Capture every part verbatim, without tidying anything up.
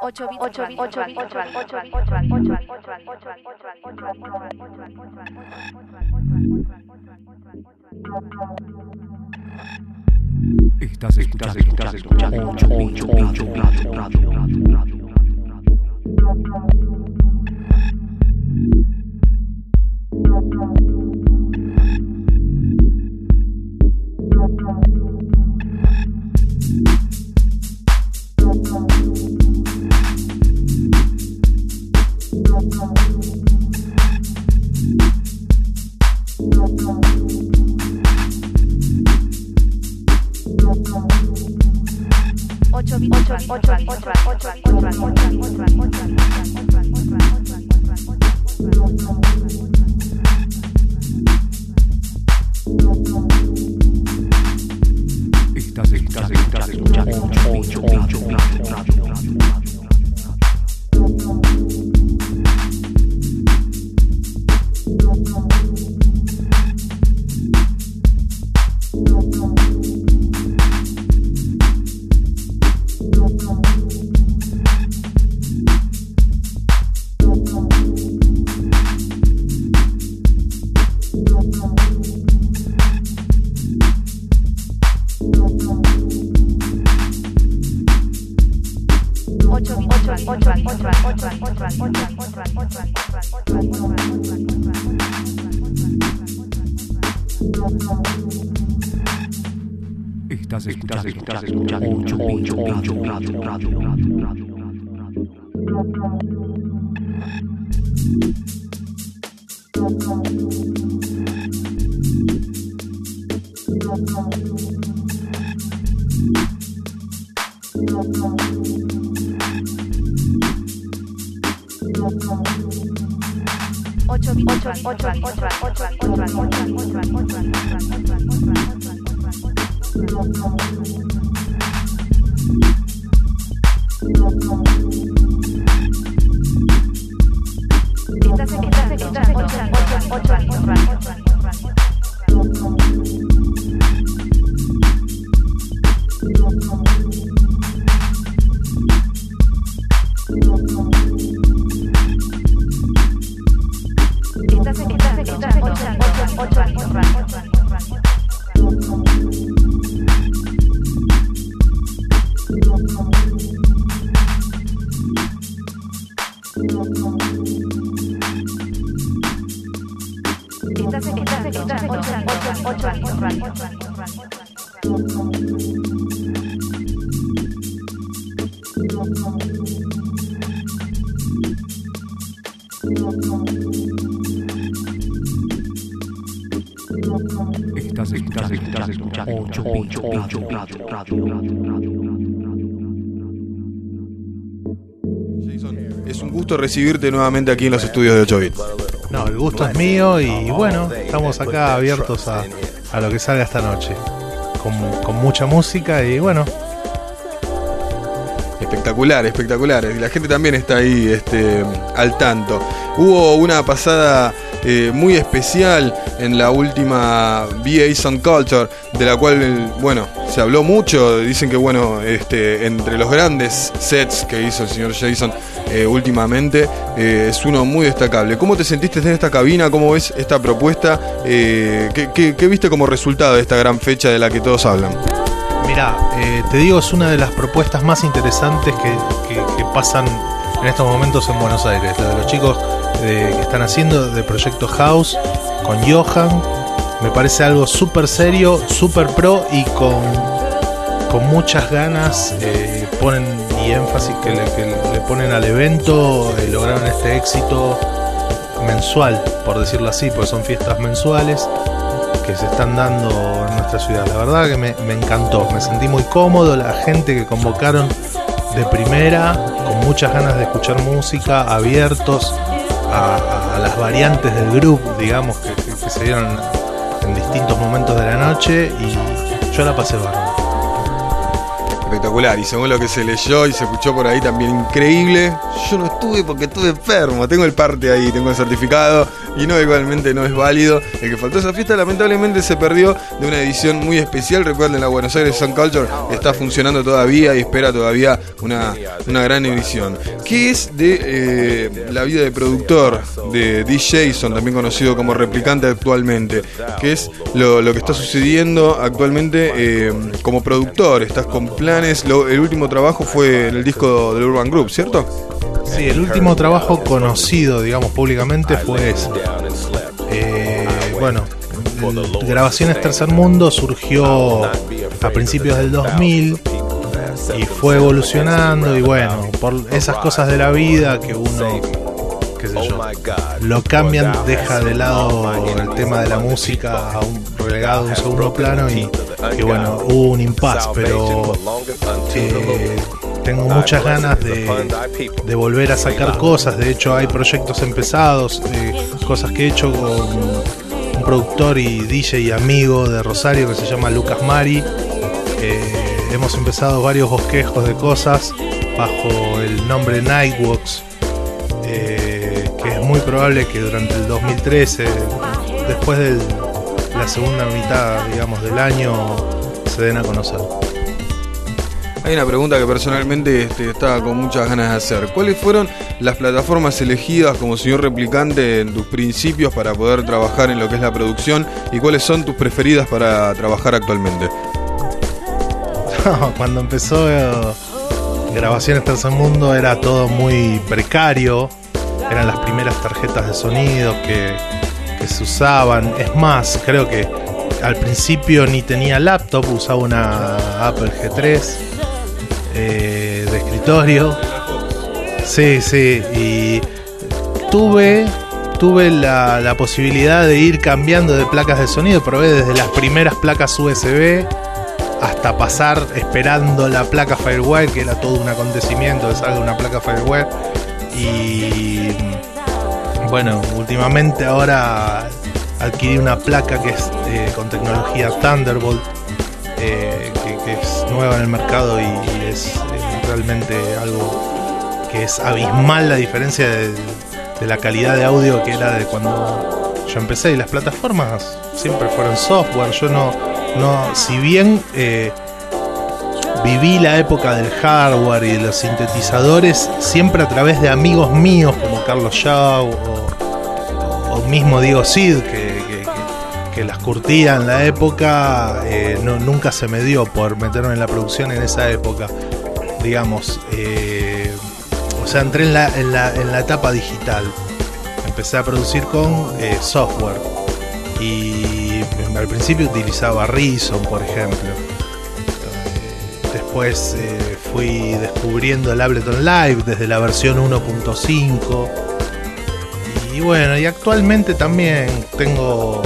ocho bits, ocho bits, ocho bits, ocho bits, ocho bits, Estás escuchando, estás escuchando ocho bits, ocho bits, radio, radio, radio. ocho bits, ocho bits, ocho bits, Estás escuchando, estás escuchando ocho bits, radio, radio, radio. Estás escuchando, estás escuchando ocho bits, ocho bits, radio, radio, radio, radio. ocho bits, ocho bits, ocho bits, estás escuchando ocho bits, radio. Estás escuchando, estás escuchando ocho bits, ocho bits, radio, radio, radio. Es un gusto recibirte nuevamente aquí en los estudios de ocho bits. No, el gusto es mío y bueno, estamos acá abiertos a, a lo que salga esta noche. Con, con mucha música y bueno. Espectacular, espectacular. La gente también está ahí este, al tanto. Hubo una pasada eh, muy especial en la última V A Sound Culture, de la cual, bueno, se habló mucho. Dicen que, bueno, este, entre los grandes sets que hizo el señor Jason eh, últimamente, eh, es uno muy destacable. ¿Cómo te sentiste en esta cabina? ¿Cómo ves esta propuesta? Eh, ¿qué, qué, ¿Qué viste como resultado de esta gran fecha de la que todos hablan? Mirá, eh, te digo, es una de las propuestas más interesantes que, que, que pasan en estos momentos en Buenos Aires. La de los chicos eh, que están haciendo de Proyecto House con Johan. Me parece algo súper serio, súper pro y con, con muchas ganas eh, ponen y énfasis que le, que le ponen al evento. Eh, lograron este éxito mensual, por decirlo así, porque son fiestas mensuales que se están dando en nuestra ciudad. La verdad que me, me encantó, me sentí muy cómodo, la gente que convocaron de primera, con muchas ganas de escuchar música, abiertos a, a las variantes del grupo, digamos, que, que, que se dieron en distintos momentos de la noche y yo la pasé bárbaro. espectacular. Y según lo que se leyó y se escuchó por ahí, también increíble. Yo no estuve porque estuve enfermo. Tengo el parte ahí, tengo el certificado. Y no, igualmente no es válido. El que faltó a esa fiesta lamentablemente se perdió de una edición muy especial. Recuerden, la Buenos Aires Sun Culture está funcionando todavía y espera todavía una, una gran edición. ¿Qué es de eh, la vida de productor de D Jason, también conocido como Replicante actualmente? ¿Qué es lo, lo que está sucediendo actualmente eh, como productor? ¿Estás con planes? Lo, el último trabajo fue en el disco del Urban Group, ¿cierto? Sí, el último trabajo conocido, digamos, públicamente fue ese. Eh, bueno, el, Grabaciones Tercer Mundo surgió a principios del dos mil y fue evolucionando, y bueno, por esas cosas de la vida que uno, qué sé yo, lo cambian, deja de lado el tema de la música a un relegado a un segundo plano, y, y bueno, hubo un impasse, pero eh, tengo muchas ganas de, de volver a sacar cosas. De hecho, hay proyectos empezados, eh, cosas que he hecho con un productor y D J y amigo de Rosario que se llama Lucas Mari. Eh, hemos empezado varios bosquejos de cosas bajo el nombre Nightwalks, eh, que es muy probable que durante el dos mil trece, después de la segunda mitad, digamos, del año, se den a conocer. Hay una pregunta que personalmente este, estaba con muchas ganas de hacer. ¿Cuáles fueron las plataformas elegidas como señor Replicante en tus principios para poder trabajar en lo que es la producción? ¿Y cuáles son tus preferidas para trabajar actualmente? Cuando empezó eh, Grabaciones Tercer Mundo era todo muy precario. Eran las primeras tarjetas de sonido que, que se usaban. Es más, creo que al principio ni tenía laptop, usaba una Apple G tres eh, de escritorio. Sí, sí, y tuve tuve la, la posibilidad de ir cambiando de placas de sonido. Probé desde las primeras placas U S B hasta pasar esperando la placa Firewire, que era todo un acontecimiento que salga una placa Firewire. Y bueno, últimamente ahora adquirí una placa que es eh, con tecnología Thunderbolt, eh, que, que es nueva en el mercado, y, y es eh, realmente algo que es abismal la diferencia de, de la calidad de audio que era de cuando yo empecé. Y las plataformas siempre fueron software. Yo no, no si bien eh, viví la época del hardware y de los sintetizadores, siempre a través de amigos míos como Carlos Shaw o, o mismo Diego Cid, que, que, que las curtía en la época. Eh, no, nunca se me dio por meterme en la producción en esa época, digamos. Eh, o sea, entré en la, en, la, en la etapa digital. Empecé a producir con eh, software, y al principio utilizaba Reason, por ejemplo. Después eh, fui descubriendo el Ableton Live desde la versión uno punto cinco. Y bueno, y actualmente también tengo...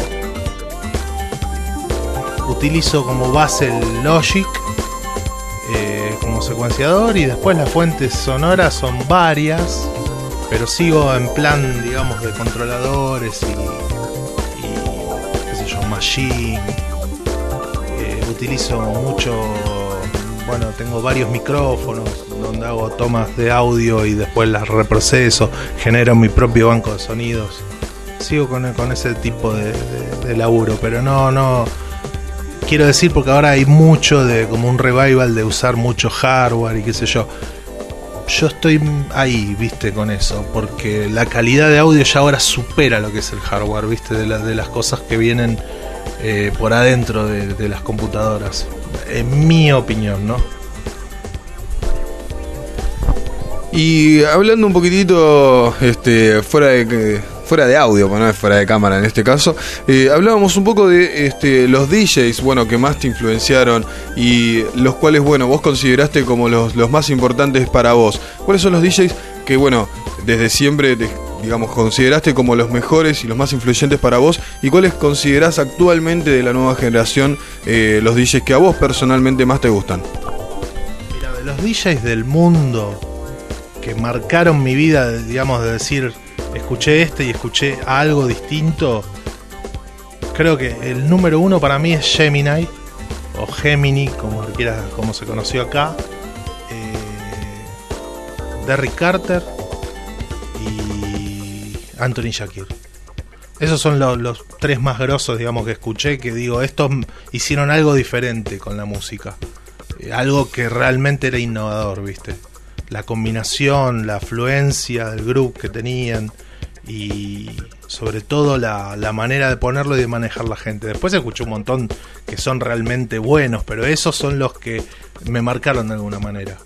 Utilizo como base el Logic eh, como secuenciador, y después las fuentes sonoras son varias, pero sigo en plan, digamos, de controladores y, y qué sé yo, Machine. Eh, utilizo mucho... Bueno, tengo varios micrófonos donde hago tomas de audio y después las reproceso, genero mi propio banco de sonidos. Sigo con, con ese tipo de, de, de laburo, pero no, no... Quiero decir, porque ahora hay mucho de como un revival de usar mucho hardware y qué sé yo. Yo estoy ahí, viste, con eso, porque la calidad de audio ya ahora supera lo que es el hardware, viste, de, la, de las cosas que vienen eh, por adentro de, de las computadoras. En mi opinión, ¿no? Y hablando un poquitito este, fuera de fuera de audio, bueno, no es fuera de cámara en este caso, eh, hablábamos un poco de este, los D Js, bueno, que más te influenciaron y los cuales, bueno, vos consideraste como los, los más importantes para vos. ¿Cuáles son los D Js que, bueno, desde siempre te, digamos, consideraste como los mejores y los más influyentes para vos, y cuáles considerás actualmente de la nueva generación eh, los D Js que a vos personalmente más te gustan? Mira, de los D Js del mundo que marcaron mi vida, digamos, de decir, escuché este y escuché algo distinto, creo que el número uno para mí es Gemini, o Gemini, como quieras, como se conoció acá, eh, Derrick Carter y Anthony Shakir. Esos son los, los tres más grosos, digamos, que escuché, que digo, estos hicieron algo diferente con la música. Eh, algo que realmente era innovador, ¿viste? La combinación, la afluencia del groove que tenían y sobre todo la, la manera de ponerlo y de manejar la gente. Después escuché un montón que son realmente buenos, pero esos son los que me marcaron de alguna manera.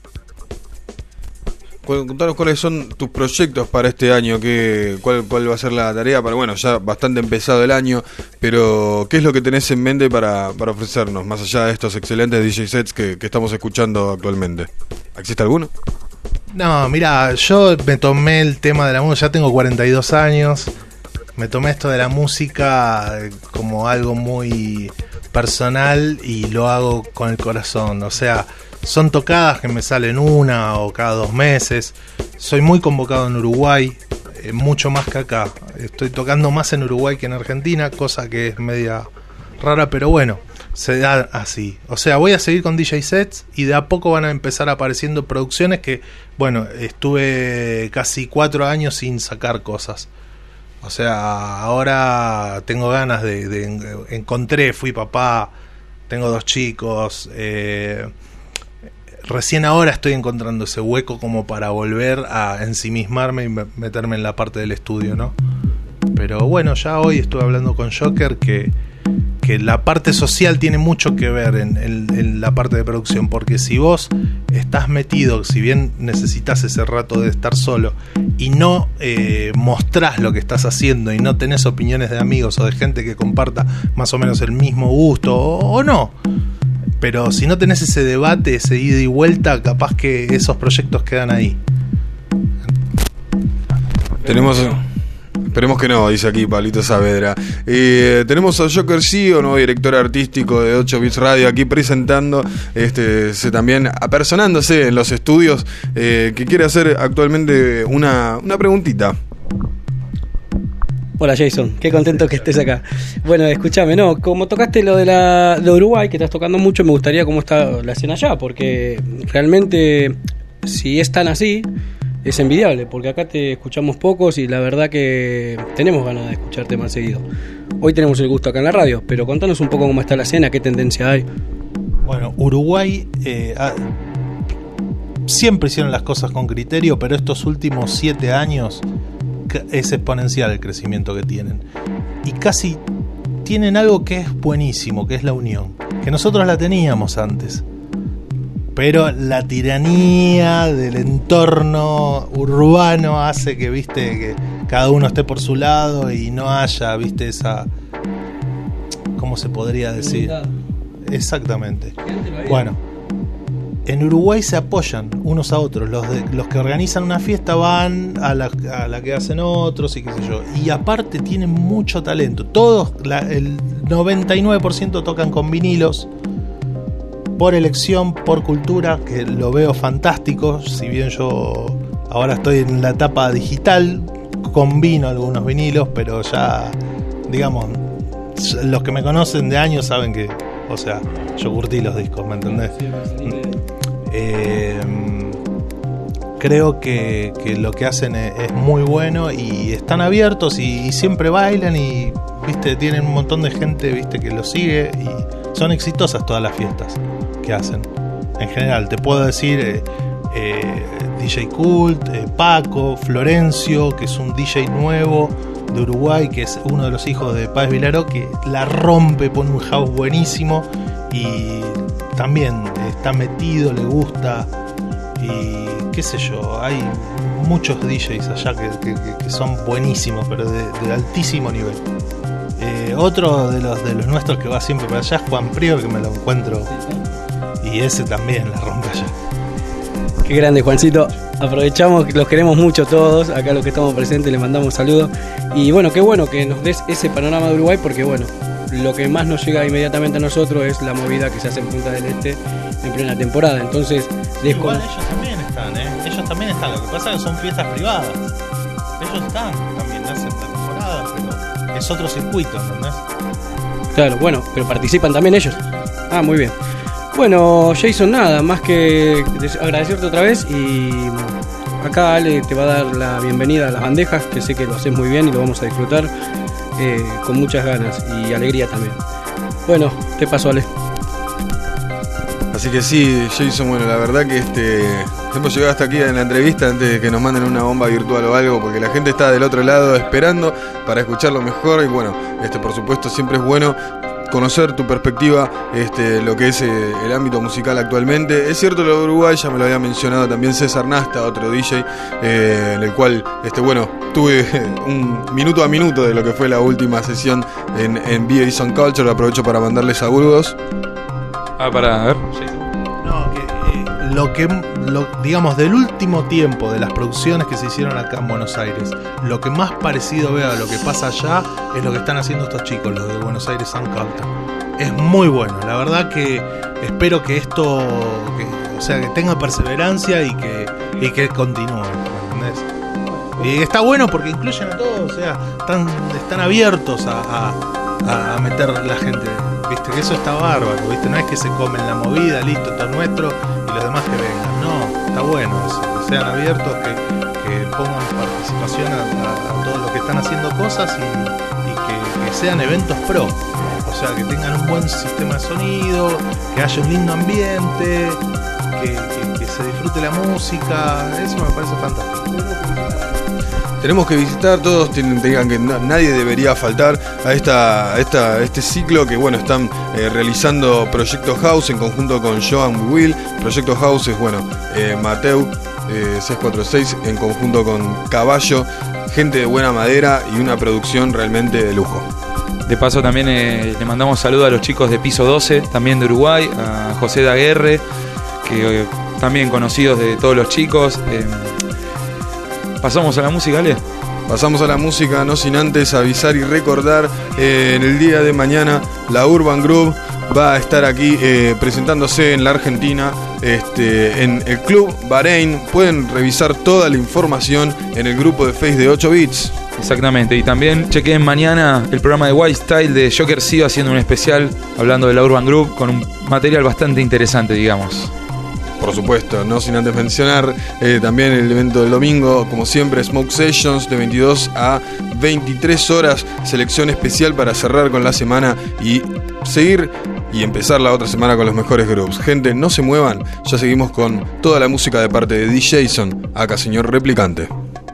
Contanos cuáles son tus proyectos para este año, qué, cuál, cuál va a ser la tarea para, bueno, ya bastante empezado el año, pero ¿qué es lo que tenés en mente para, para ofrecernos, más allá de estos excelentes D J sets que, que estamos escuchando actualmente? ¿Existe alguno? No, mira, yo me tomé el tema de la música, ya tengo cuarenta y dos años, me tomé esto de la música como algo muy personal y lo hago con el corazón, o sea, son tocadas que me salen una o cada dos meses. Soy muy convocado en Uruguay, eh, mucho más que acá. Estoy tocando más en Uruguay que en Argentina, cosa que es media rara, pero bueno, se da así. O sea, voy a seguir con D J sets y de a poco van a empezar apareciendo producciones que, bueno, estuve casi cuatro años sin sacar cosas. O sea, ahora tengo ganas de... de encontré, fui papá, tengo dos chicos... Eh, Recién ahora estoy encontrando ese hueco como para volver a ensimismarme y meterme en la parte del estudio, ¿no? Pero bueno, ya hoy estuve hablando con Joker que, que la parte social tiene mucho que ver en, en, en la parte de producción, porque si vos estás metido, si bien necesitas ese rato de estar solo y no eh, mostrás lo que estás haciendo y no tenés opiniones de amigos o de gente que comparta más o menos el mismo gusto o, o no, pero si no tenés ese debate, ese ida y vuelta, capaz que esos proyectos quedan ahí. Tenemos... Esperemos que no, dice aquí Pablito Saavedra. Eh, tenemos a Joker Gio, nuevo director artístico de ocho bits Radio, aquí presentando, este, se también apersonándose en los estudios, eh, que quiere hacer actualmente una, una preguntita. Hola Jason, qué contento que estés acá. Bueno, escúchame, no, como tocaste lo de la de Uruguay, que estás tocando mucho, me gustaría cómo está la escena allá, porque realmente si es tan así, es envidiable, porque acá te escuchamos pocos y la verdad que tenemos ganas de escucharte más seguido. Hoy tenemos el gusto acá en la radio, pero contanos un poco cómo está la escena, qué tendencia hay. Bueno, Uruguay eh, ha, siempre hicieron las cosas con criterio, pero estos últimos siete años es exponencial el crecimiento que tienen. Y casi tienen algo que es buenísimo, que es la unión, que nosotros la teníamos antes. Pero la tiranía del entorno urbano hace que, viste, que cada uno esté por su lado y no haya, viste, esa... ¿Cómo se podría decir? Exactamente. Bueno, en Uruguay se apoyan unos a otros. Los, de, los que organizan una fiesta van a la, a la que hacen otros y qué sé yo. Y aparte tienen mucho talento. Todos, la, el noventa y nueve por ciento tocan con vinilos. Por elección, por cultura, que lo veo fantástico. Si bien yo ahora estoy en la etapa digital, combino algunos vinilos, pero ya, digamos, los que me conocen de años saben que, o sea, yo curtí los discos, ¿me entendés? Eh, creo que, que lo que hacen es, es muy bueno y están abiertos y, y siempre bailan y, viste, tienen un montón de gente, viste, que los sigue y son exitosas todas las fiestas que hacen. En general, te puedo decir eh, eh, D J Cult, eh, Paco, Florencio, que es un D J nuevo de Uruguay, que es uno de los hijos de Páez Vilaró, que la rompe, pone un house buenísimo y también está metido, le gusta y qué sé yo, hay muchos D Js allá que, que, que son buenísimos, pero de, de altísimo nivel. Eh, otro de los de los nuestros que va siempre para allá es Juan Prior, que me lo encuentro y ese también la rompe allá. Qué grande, Juancito. Aprovechamos que los queremos mucho todos, acá los que estamos presentes les mandamos saludos y bueno, qué bueno que nos des ese panorama de Uruguay, porque bueno, lo que más nos llega inmediatamente a nosotros es la movida que se hace en Punta del Este en plena temporada, entonces igual con... ellos también están, ¿eh? ellos también están, lo que pasa es que son fiestas privadas, ellos están, también hacen la temporada, pero es otro circuito, ¿entendés? Claro, bueno, pero participan también ellos. Ah, muy bien. Bueno, Jason, nada, más que des- agradecerte otra vez y acá Ale te va a dar la bienvenida a las bandejas, que sé que lo haces muy bien y lo vamos a disfrutar eh, con muchas ganas y alegría también. Bueno, te paso, Ale. Así que sí, Jason, bueno, la verdad que este hemos llegado hasta aquí en la entrevista antes de que nos manden una bomba virtual o algo, porque la gente está del otro lado esperando para escucharlo mejor y bueno, este por supuesto siempre es bueno conocer tu perspectiva, este, lo que es eh, el ámbito musical actualmente. Es cierto lo de Uruguay, ya me lo había mencionado también César Nasta, otro D J, eh, en el cual, este, bueno, tuve un minuto a minuto de lo que fue la última sesión en, en V A Sound Culture. Aprovecho para mandarles saludos. Ah, para ver. Sí. No, que eh, lo que, lo, digamos, del último tiempo de las producciones que se hicieron acá en Buenos Aires, lo que más parecido veo a lo que pasa allá es lo que están haciendo estos chicos, los de Buenos Aires Sound Culture. Es muy bueno, la verdad que espero que esto, que, o sea, que tenga perseverancia y que, y que continúe, ¿me entendés? Y está bueno porque incluyen a todos, o sea, están, están abiertos a, a, a meter la gente, viste, que eso está bárbaro, viste, no es que se comen la movida, listo, esto es nuestro y los demás que vengan, no, está bueno eso, que sean abiertos, que, que pongan participación a, a, a todos los que están haciendo cosas y, y que, que sean eventos pro, o sea, que tengan un buen sistema de sonido, que haya un lindo ambiente, que, que, que se disfrute la música, eso me parece fantástico. Tenemos que visitar, todos tienen, tengan que na- nadie debería faltar a esta, a esta, a este ciclo que bueno están eh, realizando Proyecto House en conjunto con Joan Will. Proyecto House es bueno, eh, Mateu eh, seiscientos cuarenta y seis en conjunto con Caballo, gente de buena madera y una producción realmente de lujo. De paso también eh, le mandamos saludos a los chicos de Piso doce, también de Uruguay, a José Daguerre, que eh, también conocidos de todos los chicos. Eh, ¿Pasamos a la música, Ale? Pasamos a la música, no sin antes avisar y recordar, eh, en el día de mañana la Urban Groove va a estar aquí eh, presentándose en la Argentina, este, en el Club Bahrein. Pueden revisar toda la información en el grupo de Face de ocho bits. Exactamente, y también chequen mañana el programa de Wild Style de Joker Sio haciendo un especial hablando de la Urban Groove con un material bastante interesante, digamos. Por supuesto, no sin antes mencionar eh, también el evento del domingo, como siempre, Smoke Sessions de veintidós a veintitrés horas, selección especial para cerrar con la semana y seguir y empezar la otra semana con los mejores groups. Gente, no se muevan, ya seguimos con toda la música de parte de D J Jason, acá señor Replicante.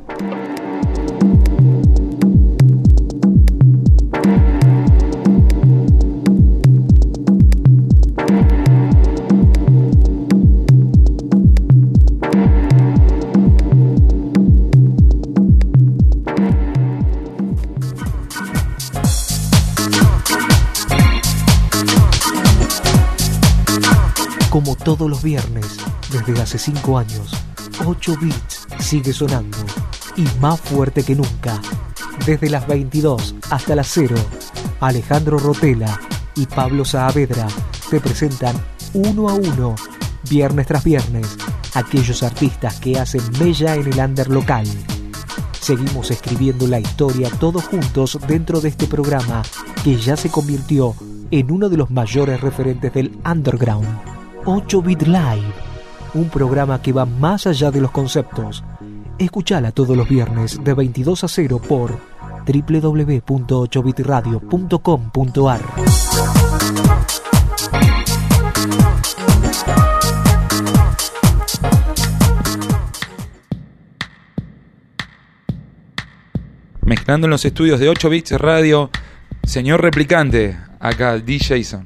Como todos los viernes, desde hace cinco años, ocho bits sigue sonando y más fuerte que nunca. Desde las veintidós hasta las cero, Alejandro Rotela y Pablo Saavedra te presentan uno a uno, viernes tras viernes, aquellos artistas que hacen mella en el under local. Seguimos escribiendo la historia todos juntos dentro de este programa que ya se convirtió en uno de los mayores referentes del underground. ocho bit Live, un programa que va más allá de los conceptos. Escuchala todos los viernes de veintidós a cero por doble u doble u doble u punto ocho bit radio punto com punto a r. Mezclando en los estudios de ocho bits Radio, señor Replicante, acá D J Jason.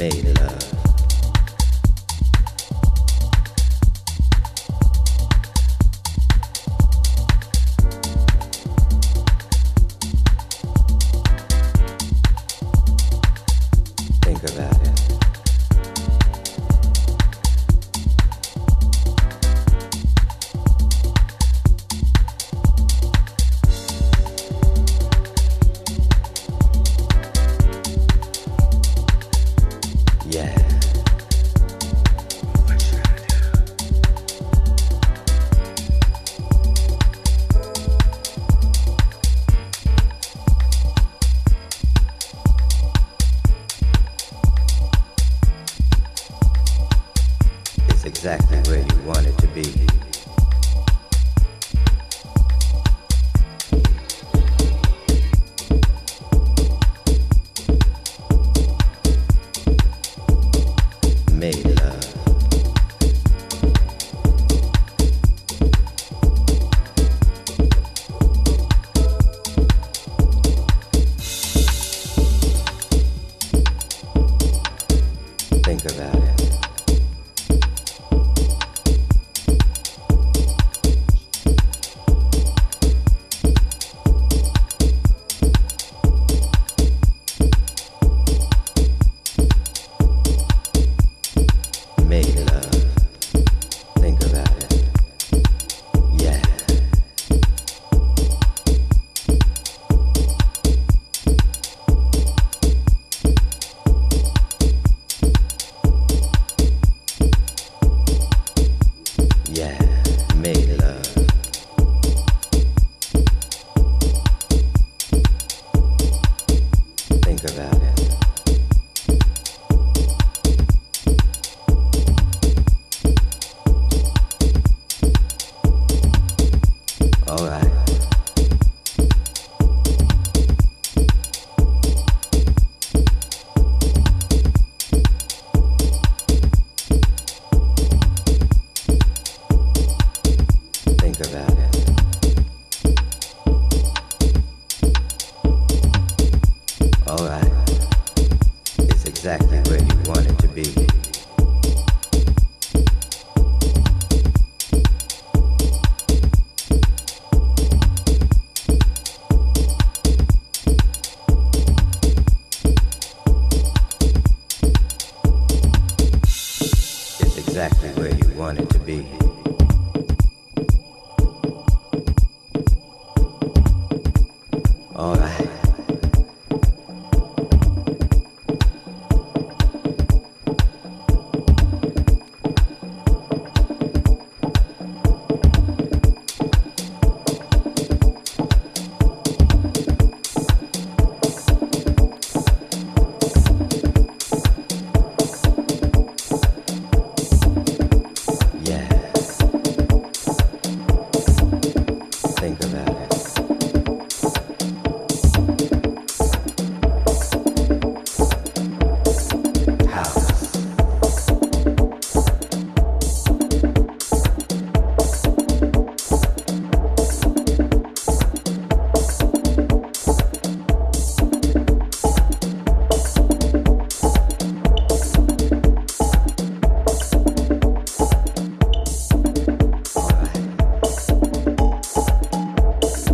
made love. Think about it. Yeah. It's exactly where you want it to be. Made love. Think about it. Made love. Think about it. Yeah. Yeah. Made love. Think about it. All right. Think about it. All right. It's exactly where you want it to be. It's exactly where you want it to be. All right. Yeah. Think about it. House. All right.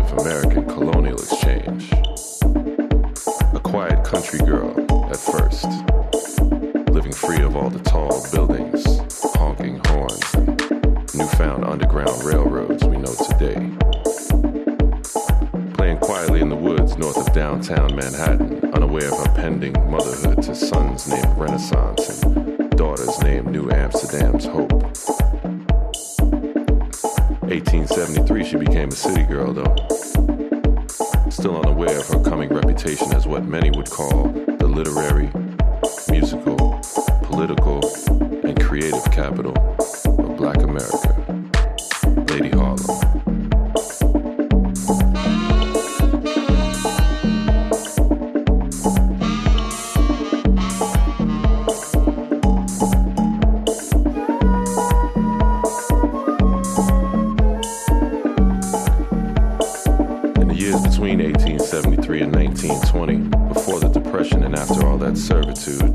Native American colonial exchange. A quiet country girl at first, living free of all the tall buildings, honking horns, and newfound underground railroads we know today. Playing quietly in the woods north of downtown Manhattan, unaware of her pending motherhood to sons named Renaissance and daughters named New Amsterdam's Hope. eighteen seventy-three, she became a city girl, though. Still unaware of her coming reputation as what many would call the literary, musical, political, and creative capital of Black America, Lady Harlem. eighteen seventy-three and nineteen twenty, before the Depression and after all that servitude,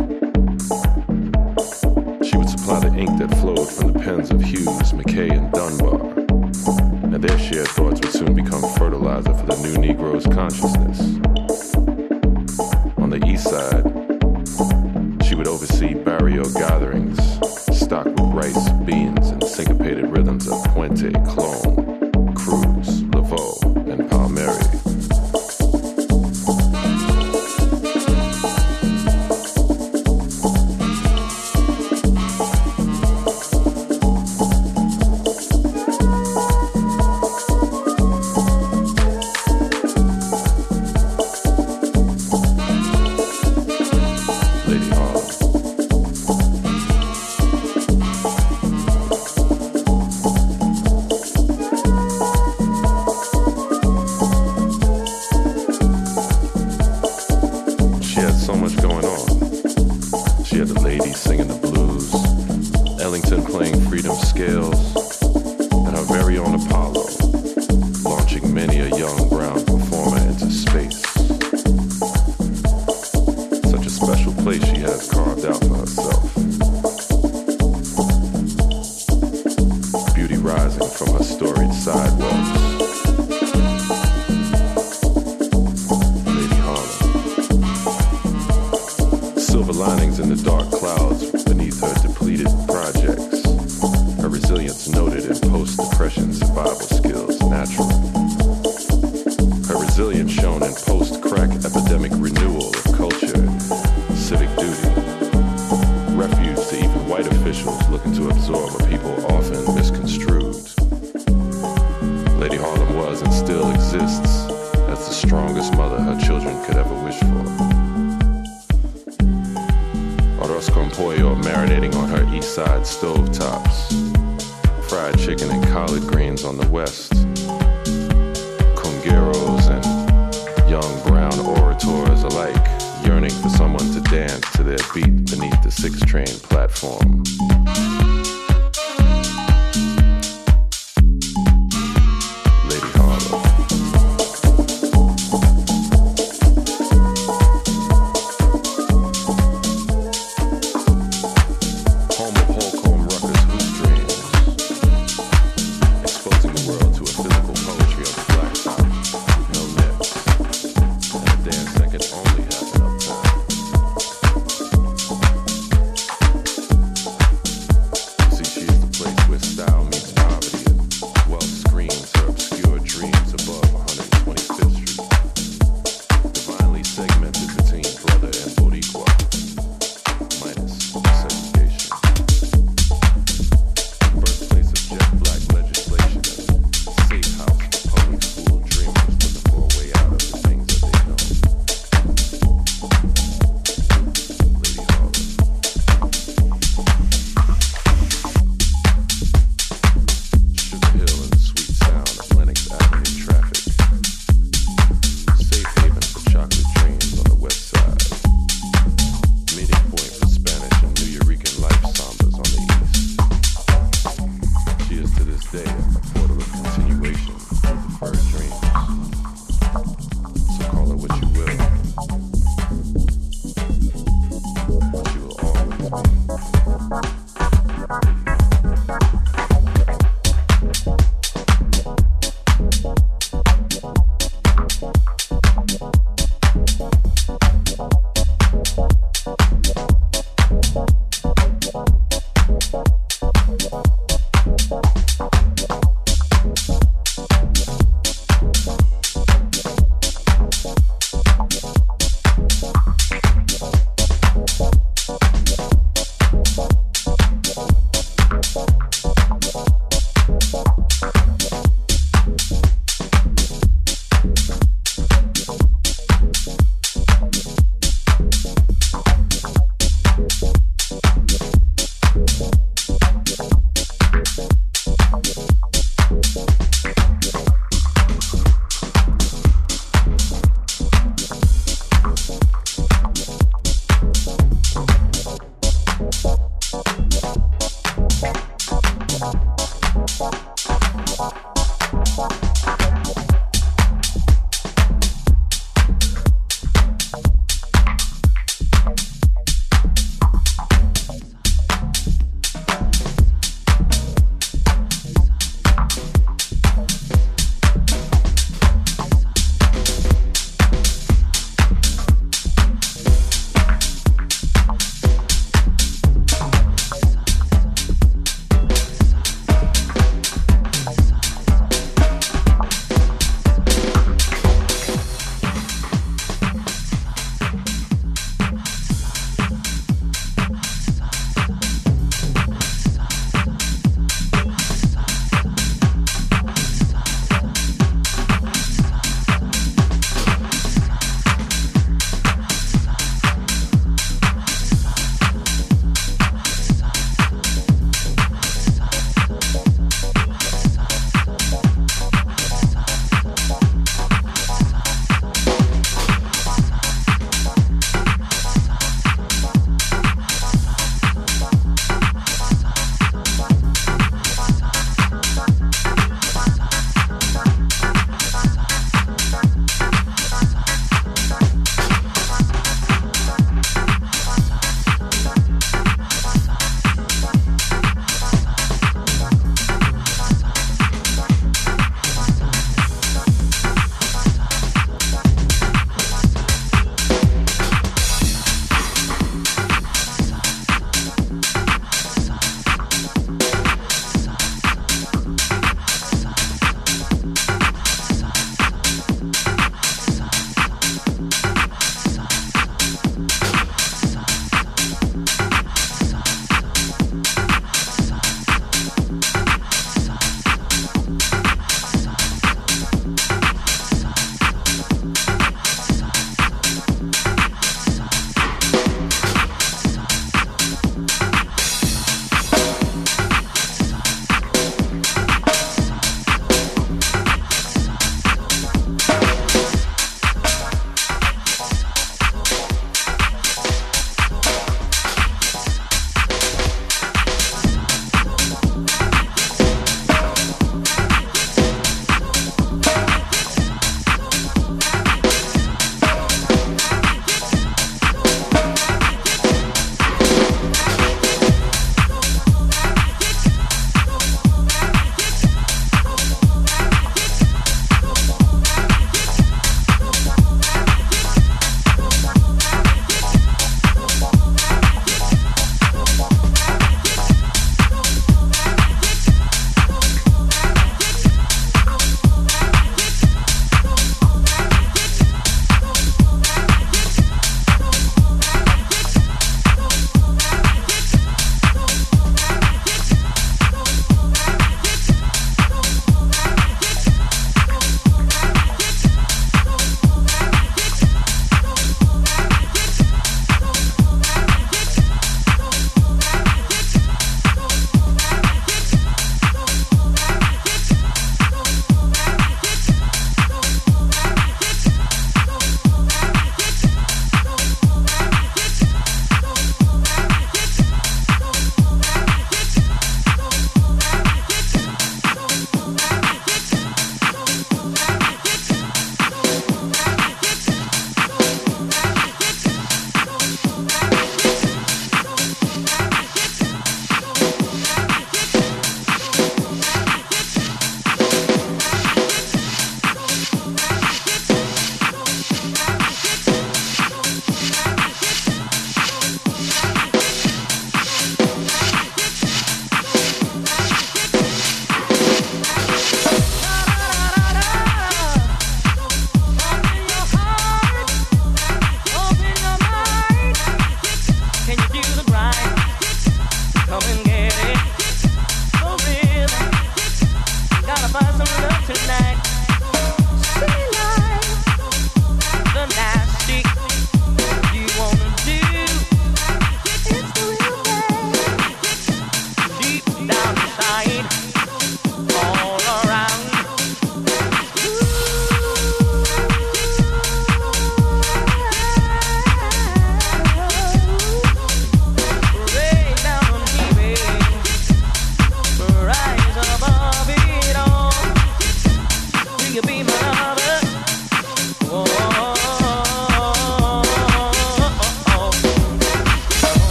she would supply the ink that flowed from the pens of Hughes, McKay, and Dunbar. And their shared thoughts would soon become fertilizer for the new Negro's consciousness. On the east side, she would oversee barrio gatherings, stocked with rice, beans, and syncopated rhythms of Puente, Clone, Cruz, Laveau, and Palmieri.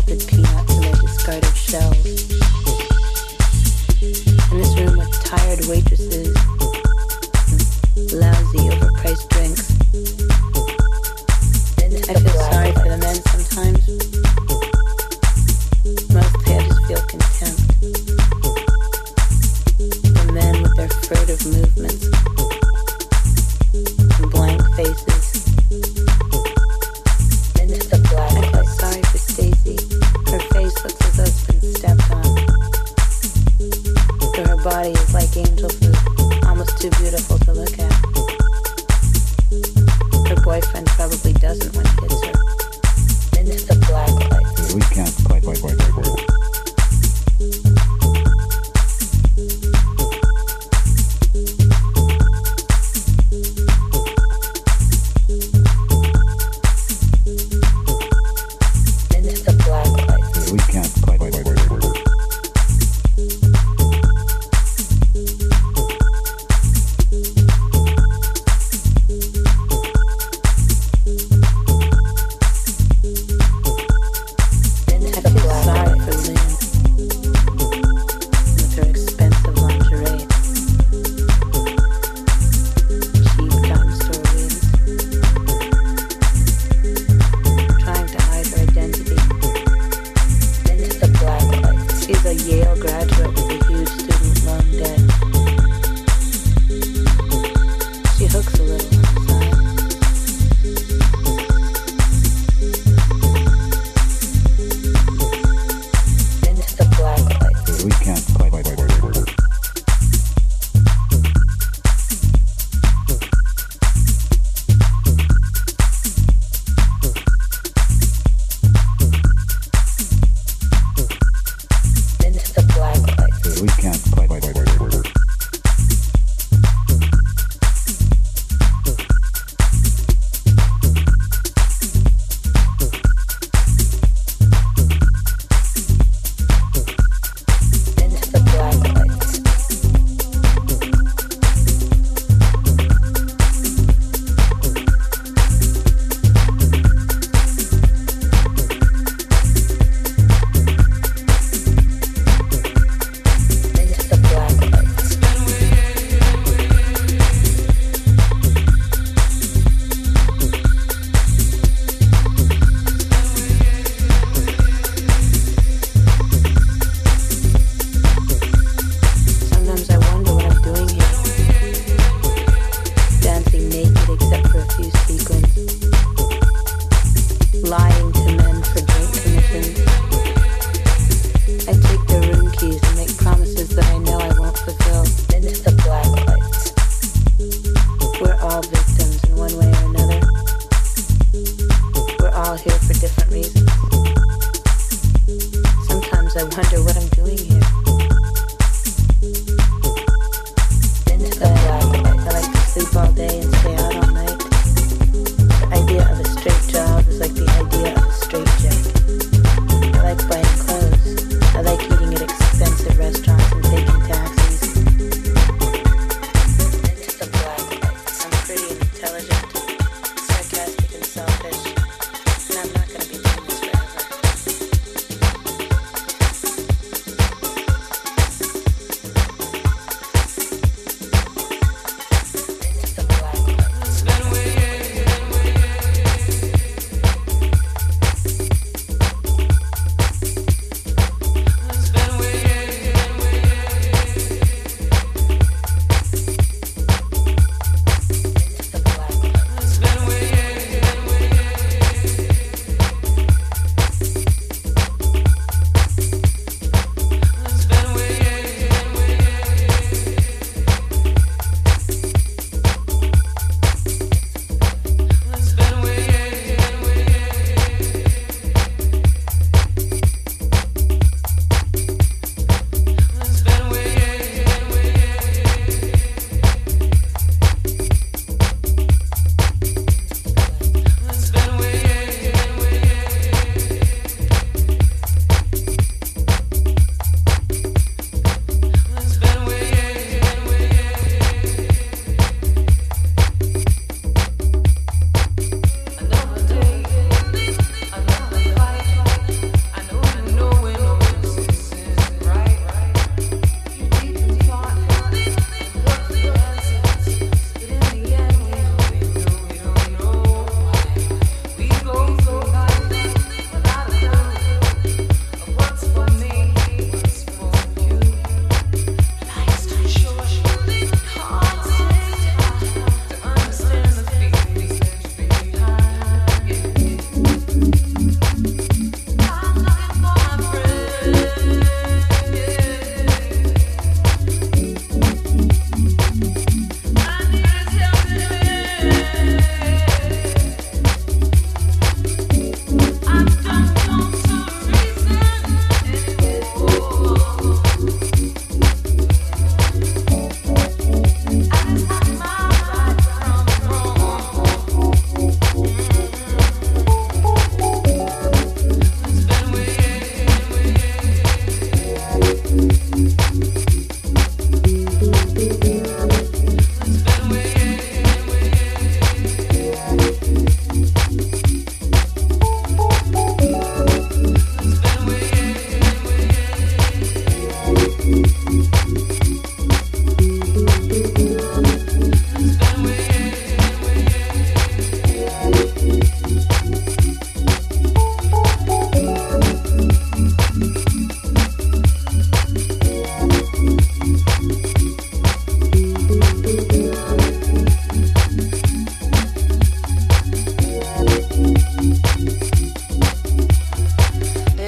salted peanuts in their discarded shells. In this room with tired waitresses, lousy, overpriced drinks. I feel sorry for the men sometimes. Mostly I just feel contempt. The men with their furtive movements and blank faces. Into the black. I feel sorry for Stacy. Her face looks as though it's been stepped on. So her body is like angel food, almost too beautiful to look at. Her boyfriend probably doesn't when he hits her. Into the black lights. We can't quite, quite, quite, quite, quite. Into the black lights. We can't quite, quite, quite, quite, quite.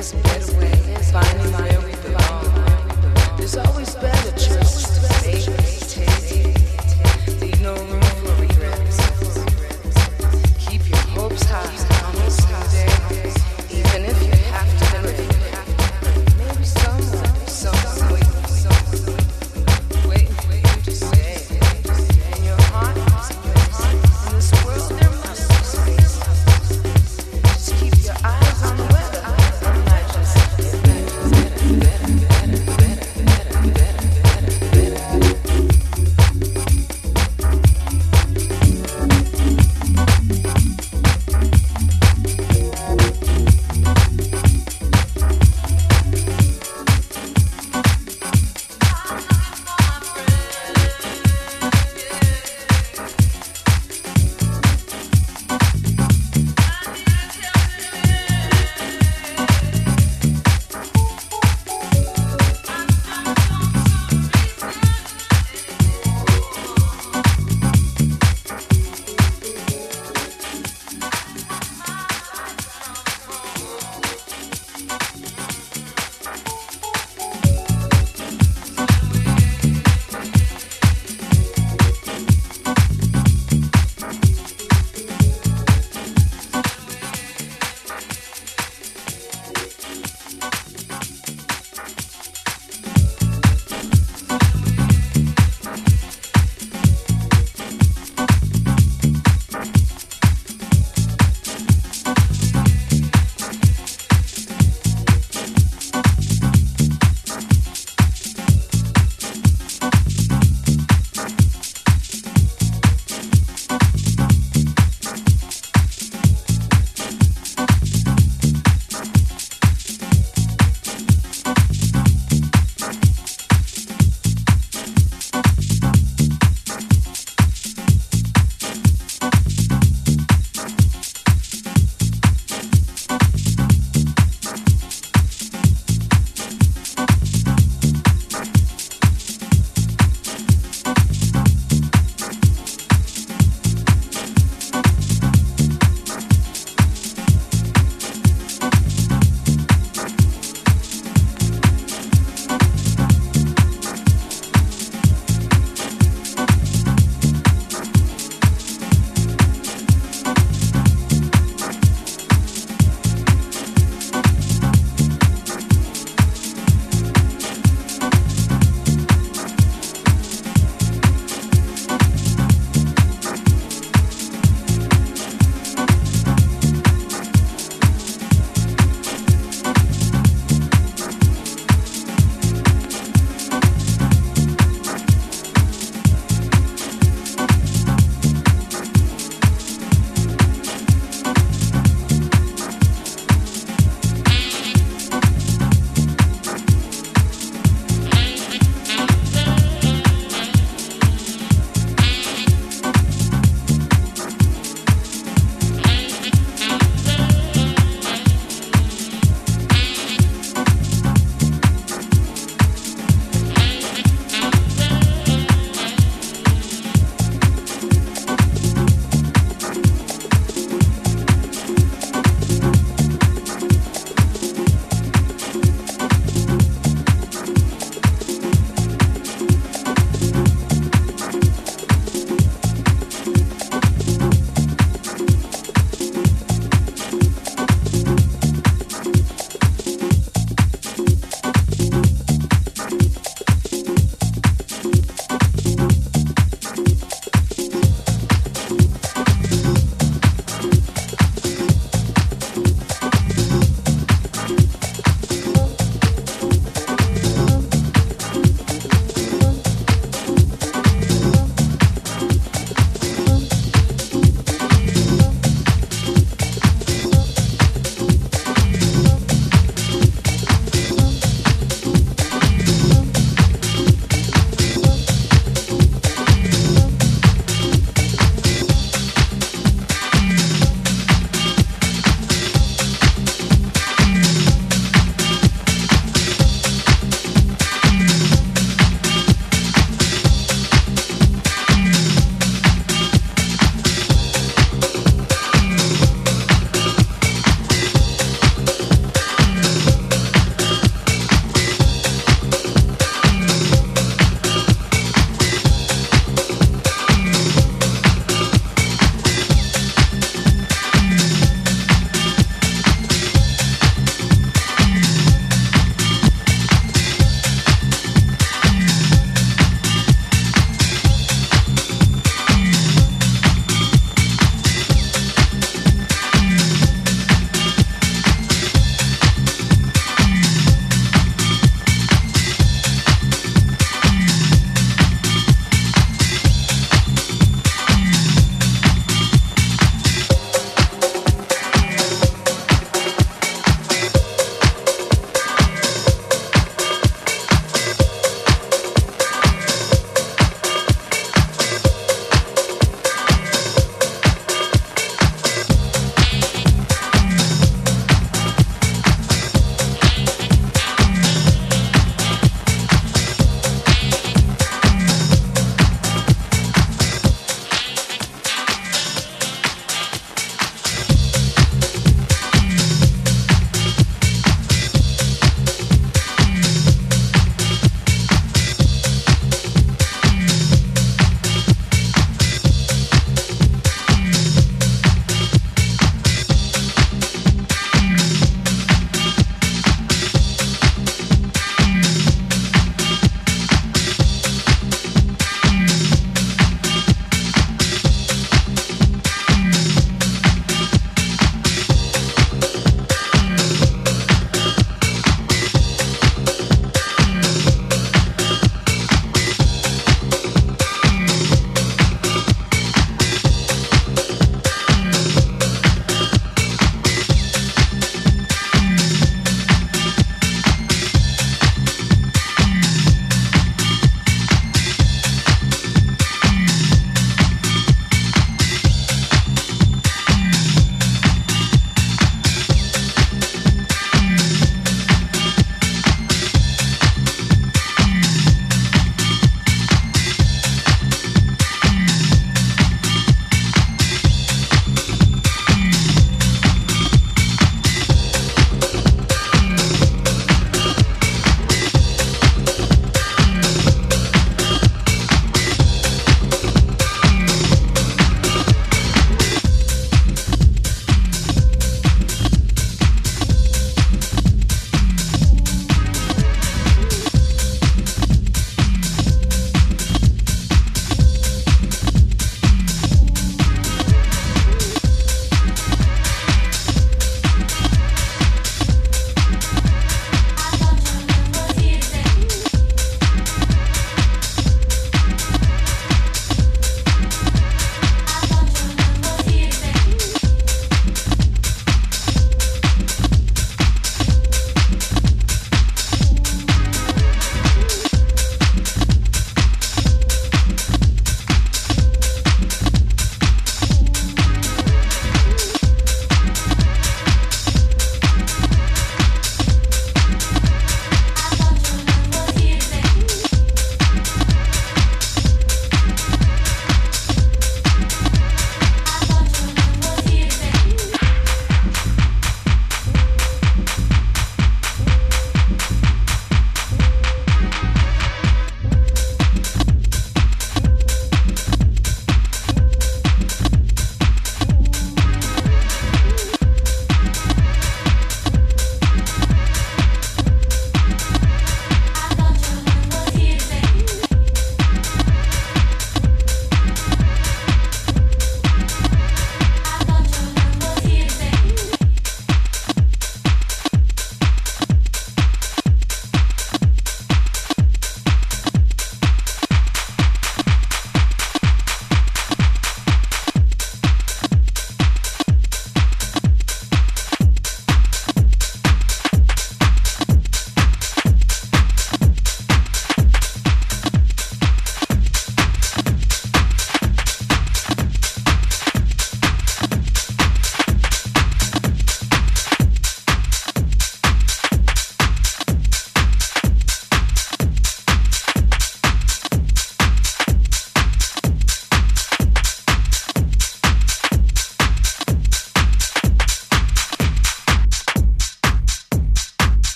There's a better way, finding where we belong. There's always better choices to make, take, leave no room for regrets. Keep your hopes high on this new day, even if you have to delay. Maybe someone, someone waiting, waiting for you to stay. In your heart, in this world there must be space. Just keep your eyes on the weather, imagine.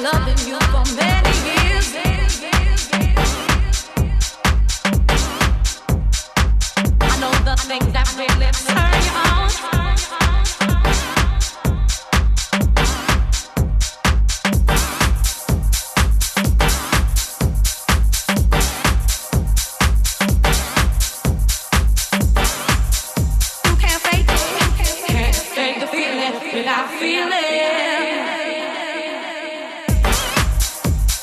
loving you for many years. I know the things that really turn you on. You can't fake it, can't fake the feeling without feeling.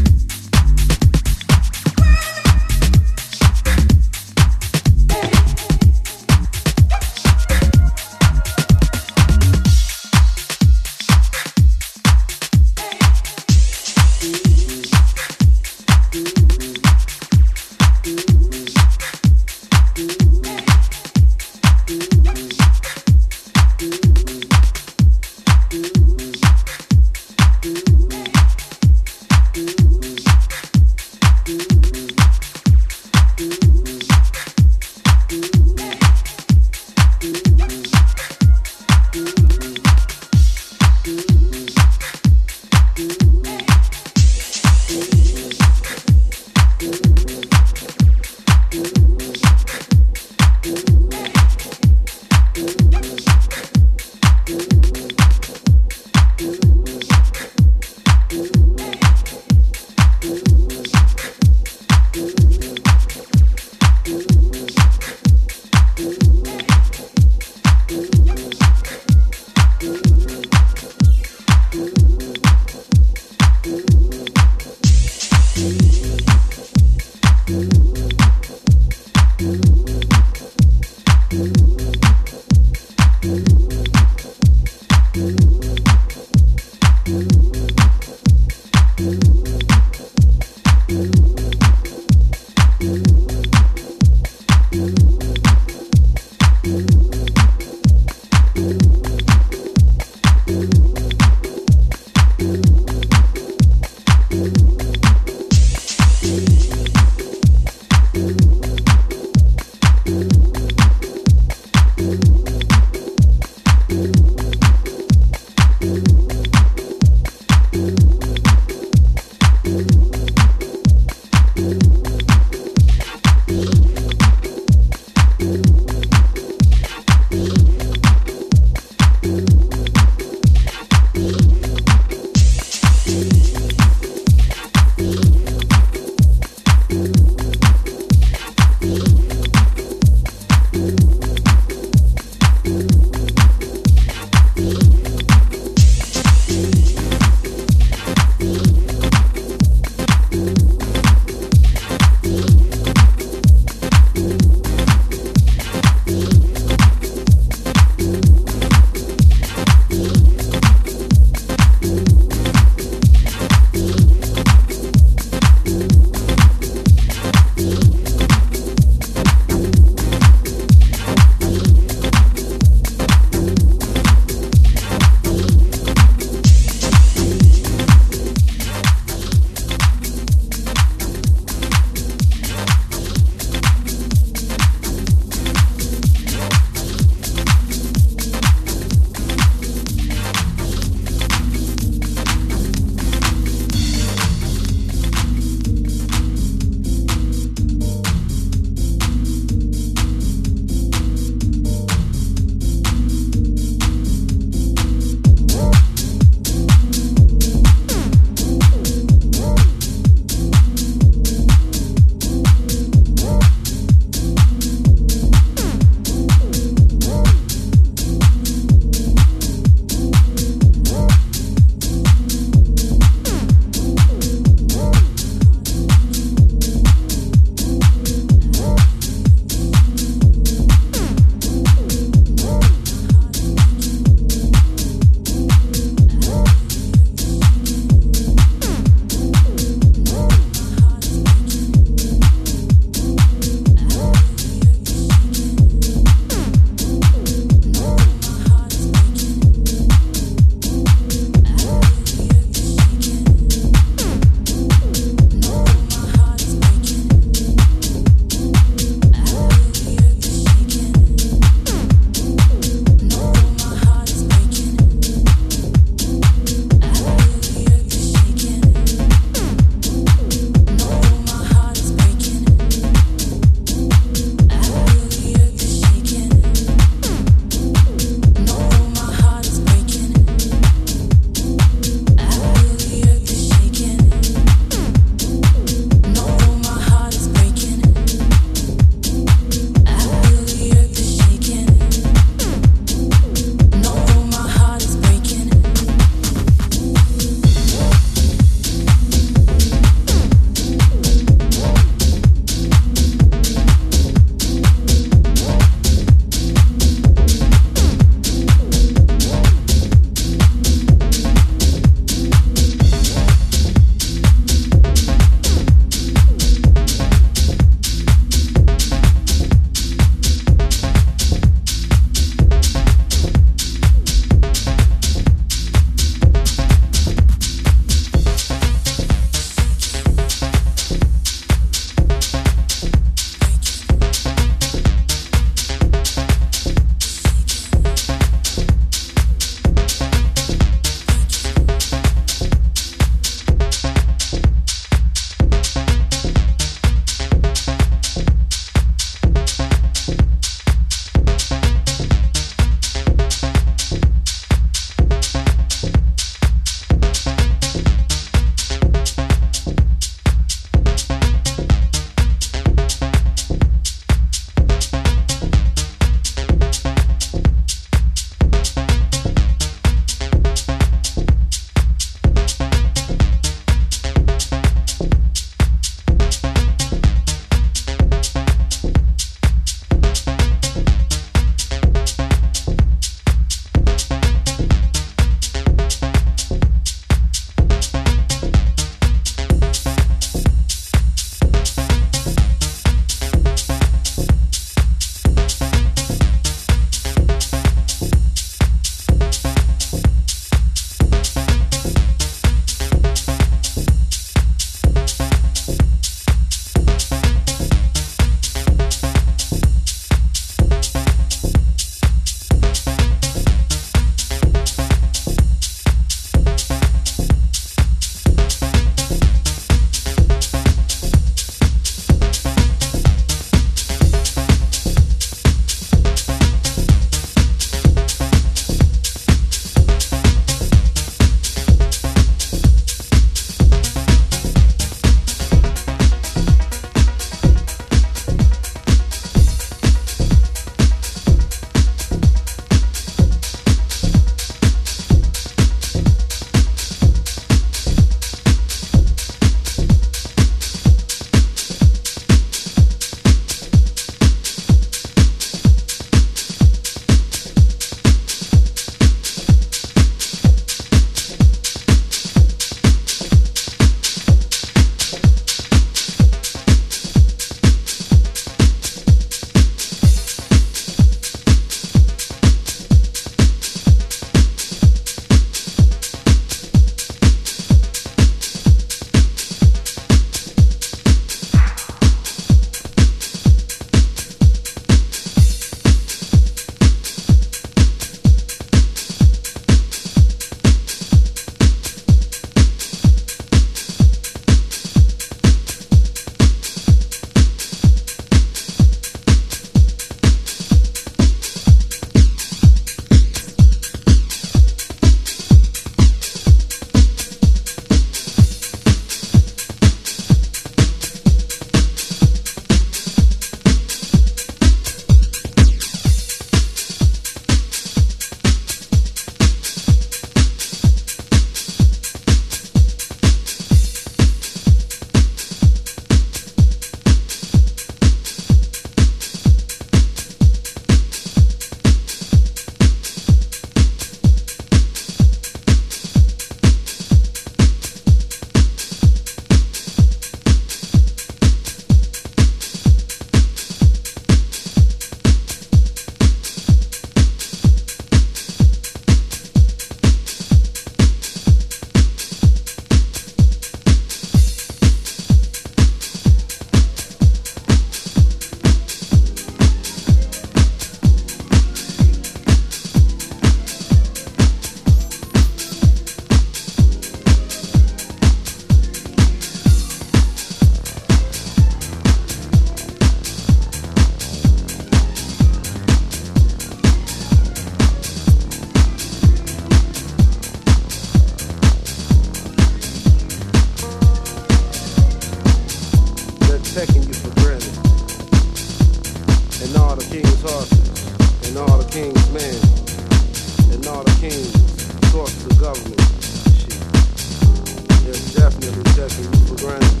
taking you for granted. And all the king's horses, and all the king's men, and all the king's sources of government. Shit. They're definitely taking you for granted.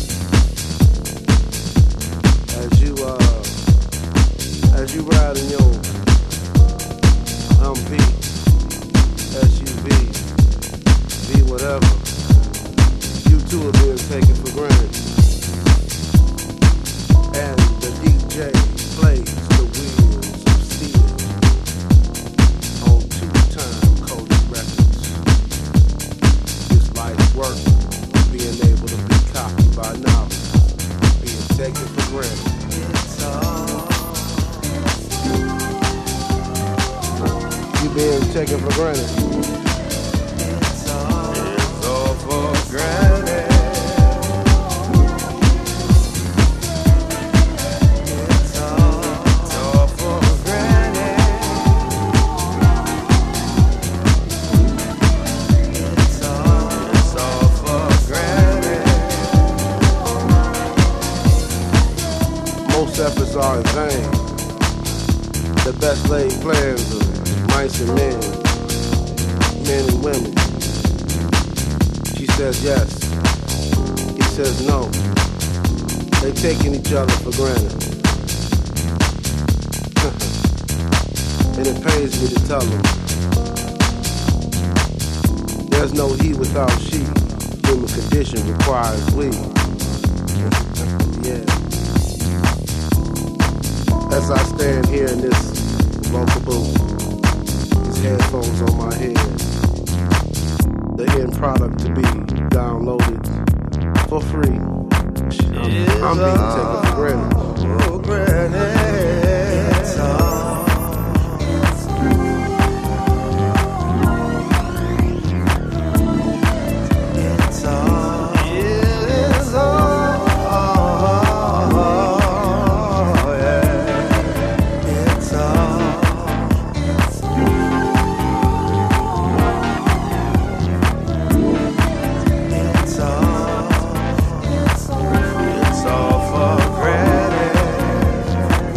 As you, uh, as you ride in your Humvee, S U V, V whatever, you too are being taken for granted. And the D J plays the wheels of steel on two-time Cody Records. It's life's work, being able to be copied by now, being taken for granted. It's all you being taken for granted. It's all, it's all for granted. It's all, it's all for granted. It's all, it's all for granted. Most efforts are in vain. The best laid plans of mice and men, men and women. She says yes, he says no. They taking each other for granted. And it pains me to tell them, there's no he without she. Human condition requires we. Yeah. As I stand here in this local booth, headphones on my head, the end product to be downloaded for free. I'm, I'm being taken for granted. For granted. It's all. It's all. It's all. Yeah. It's all. It's all for granted.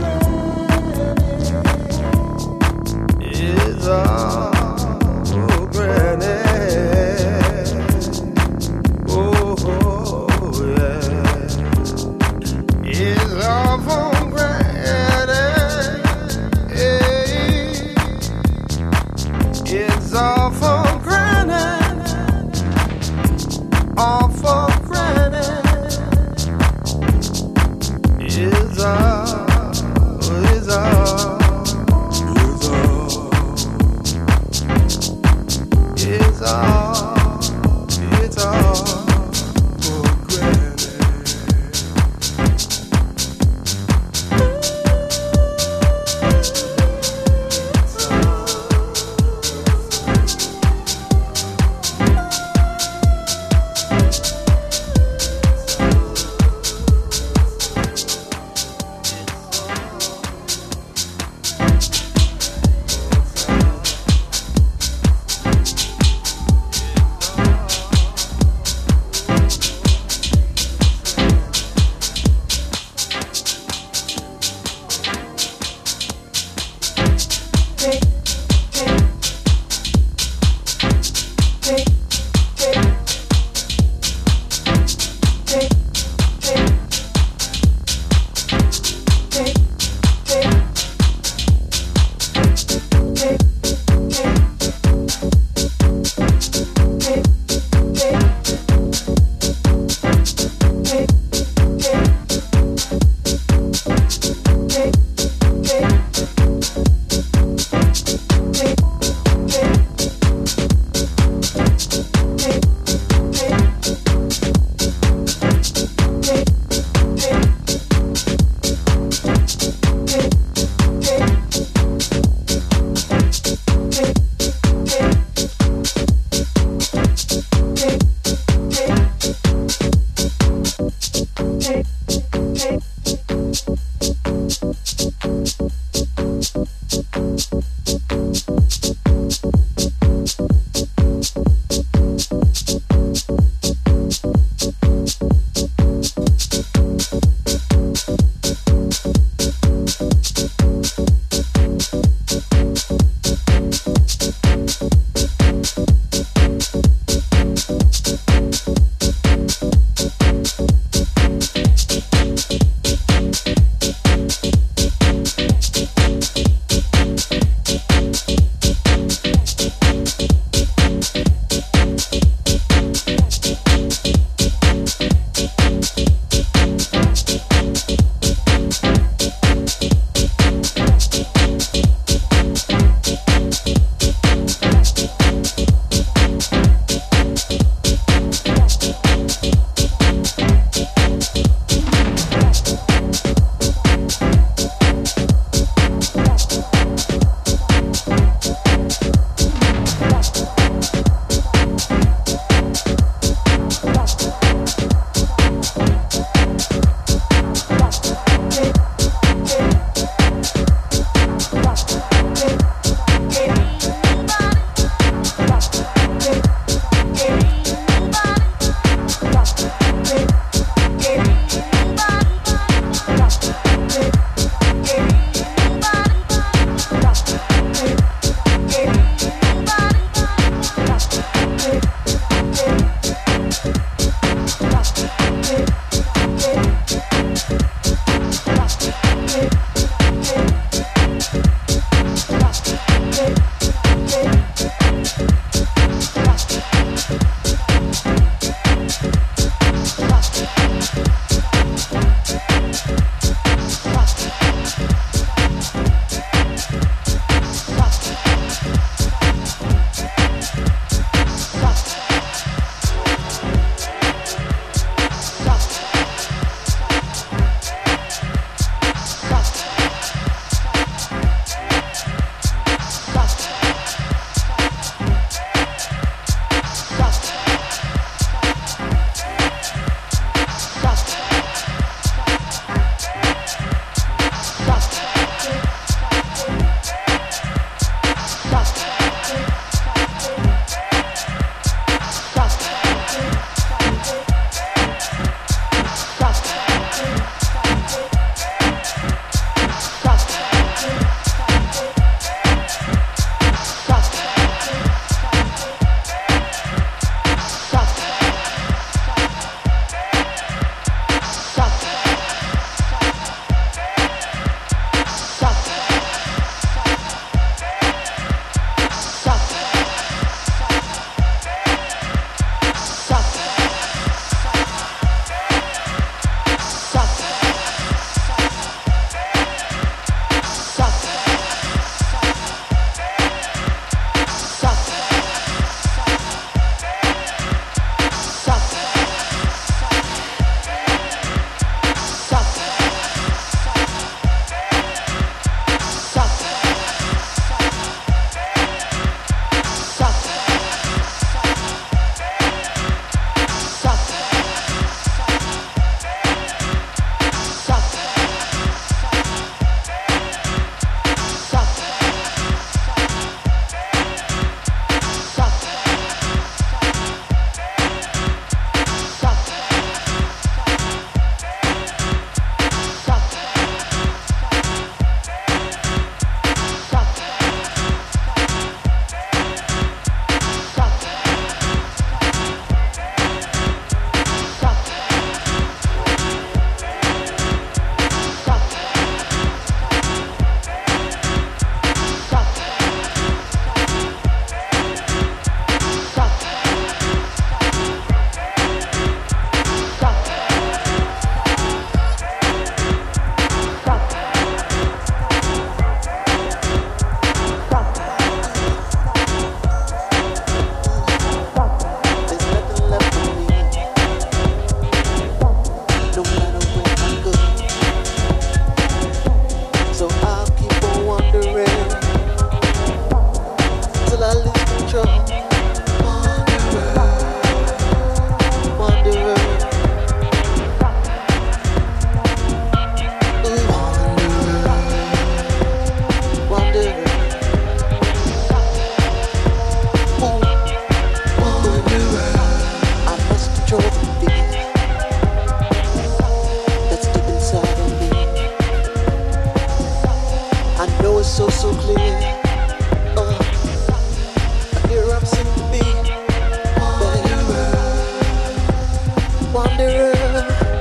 wanderer,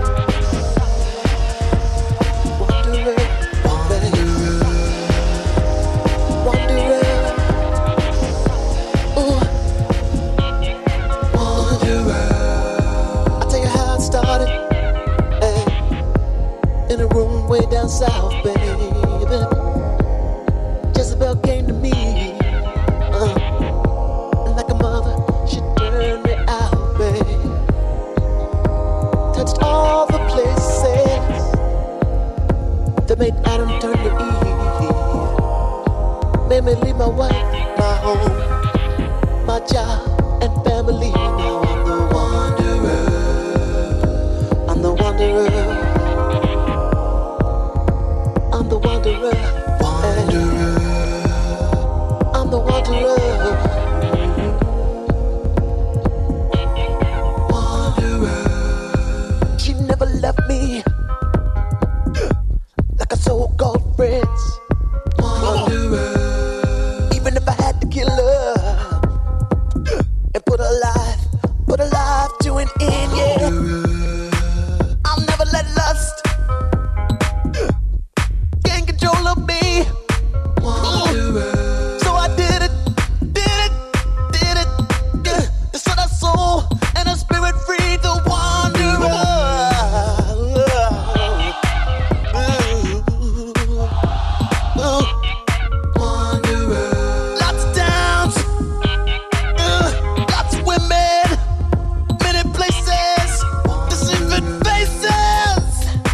wanderer, wanderer, ooh, wanderer. I'll tell you how it started, hey, in a room way down south, baby. Jezebel came to me, uh, and like a mother, she turned me out, babe. Touched all the places that made Adam turn to Eve. Made me leave my wife, my home, my job, and family. Now I'm the wanderer. I'm the wanderer. I'm the wanderer. Wanderer. I'm the wanderer. Wanderer. She never left me like a so-called friends. Wanderer. Even if I had to kill her and put her life, put her life to an end, yeah. I'll never let lust gain control of me. Wanderer. So I did it, did it, did it, yeah. To set our soul and our spirit free, the wanderer. Ooh, ooh, wanderer. Lots of towns, uh, lots of women, many places, different faces.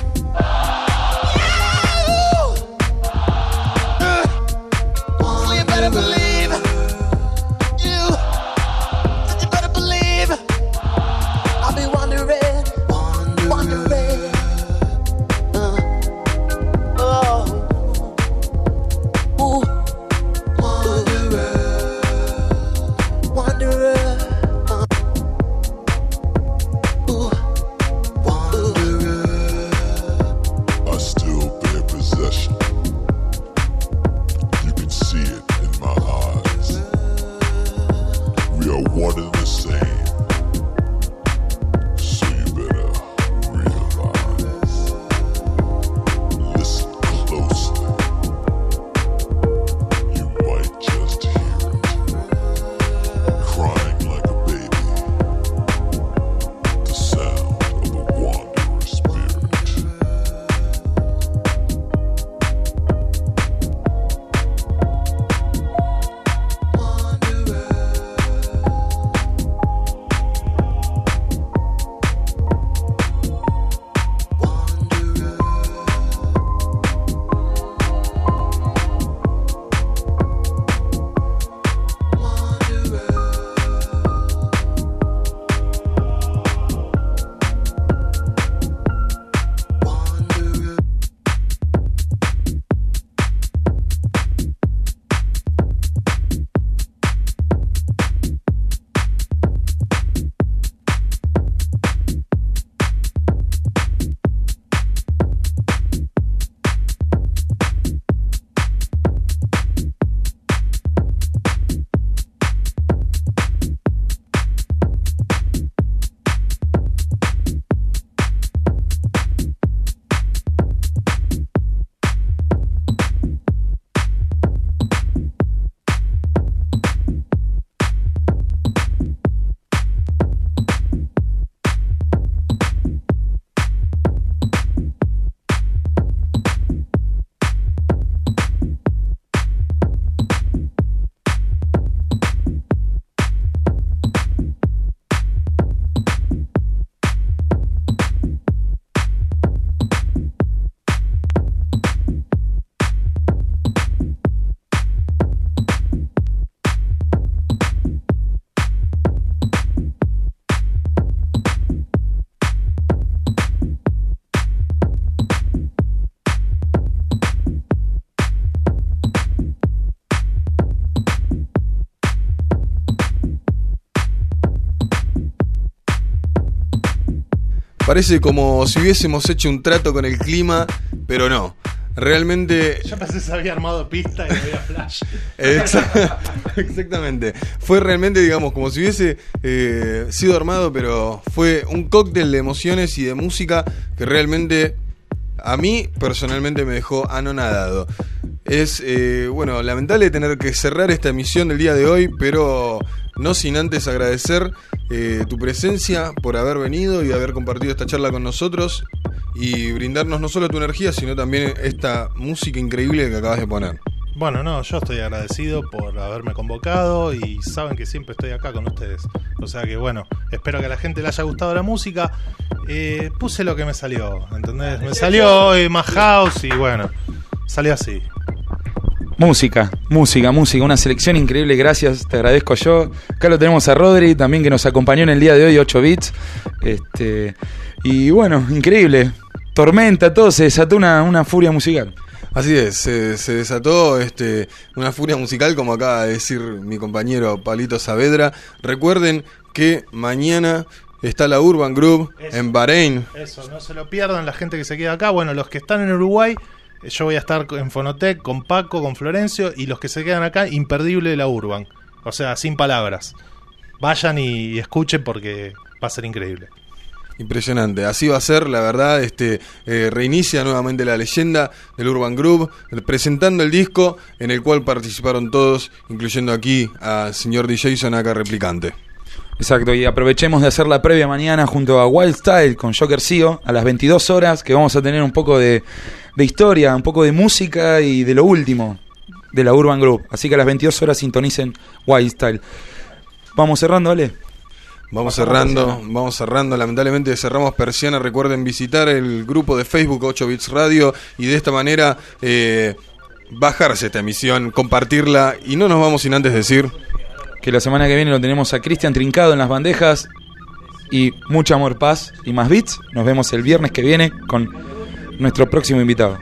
Yeah. Uh, so you better believe, you, you better believe, I'll be wandering, wandering, uh, oh, ooh, wanderer, wanderer, uh, ooh, wanderer. I still bear possession. You can see it in my eyes. We are one and the same. So you better realize. Listen closely. You might just hear it. Crying like a baby. The sound of a wanderer spirit. Parece como si hubiésemos hecho un trato con el clima, pero no. realmente... Yo pensé que se había armado pista y no había flash. Exa- Exactamente. Fue realmente, digamos, como si hubiese eh, sido armado, pero fue un cóctel de emociones y de música que realmente a mí personalmente me dejó anonadado. Es, eh, bueno, lamentable tener que cerrar esta emisión del día de hoy, pero no sin antes agradecer eh, tu presencia por haber venido y haber compartido esta charla con nosotros y brindarnos no solo tu energía, sino también esta música increíble que acabas de poner. Bueno, no, yo estoy agradecido por haberme convocado y saben que siempre estoy acá con ustedes. O sea que bueno, espero que a la gente le haya gustado la música. Eh, puse lo que me salió, ¿entendés? Me salió eh, más house y bueno, salió así. Música, música, música, una selección increíble, gracias, te agradezco yo. Acá lo tenemos a Rodri también que nos acompañó en el día de hoy, ocho bits. Este, y bueno, increíble. Tormenta, todo, se desató una, una furia musical. Así es, se, se desató este, una furia musical, como acaba de decir mi compañero Pablito Saavedra. Recuerden que mañana está la Urban Group Eso. en Bahrein. Eso, no se lo pierdan la gente que se queda acá. Bueno, los que están en Uruguay, yo voy a estar en Fonotec con Paco, con Florencio, y los que se quedan acá, imperdible la Urban. O sea, sin palabras. Vayan y, y escuchen porque va a ser increíble. Impresionante, así va a ser, la verdad. Este eh, reinicia nuevamente la leyenda del Urban Group, presentando el disco en el cual participaron todos, incluyendo aquí al señor D J acá replicante. Exacto, y aprovechemos de hacer la previa mañana junto a Wild Style con Joker Sio a las veintidós horas, que vamos a tener un poco de, de historia, un poco de música y de lo último de la Urban Group. Así que a las veintidós horas sintonicen Wild Style. Vamos cerrando, Ale. Vamos cerrando, vamos cerrando, lamentablemente cerramos persiana. Recuerden visitar el grupo de Facebook ocho bits Radio y de esta manera eh, bajarse esta emisión, compartirla, y no nos vamos sin antes decir que la semana que viene lo tenemos a Cristian Trincado en las bandejas y mucho amor, paz y más beats. Nos vemos el viernes que viene con nuestro próximo invitado.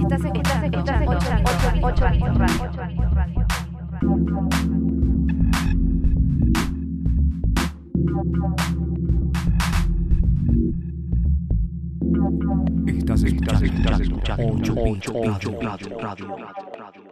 Estás escuchando ocho bits radio. Estás, estás, estás escuchando ocho bits radio.